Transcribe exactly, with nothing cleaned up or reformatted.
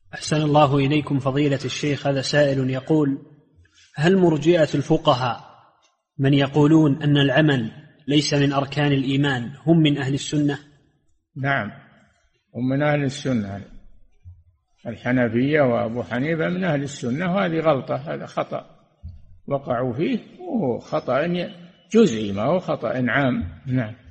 أحسن الله إليكم فضيلة الشيخ. هذا سائل يقول: هل مرجئة الفقهاء من يقولون أن العمل ليس من أركان الإيمان هم من أهل السنة؟ نعم، هم من أهل السنة. الحنفية وأبو حنيفة من أهل السنة، وهذه غلطة، هذا خطأ وقعوا فيه، وهو خطأ جزئي ما هو خطأ عام. نعم.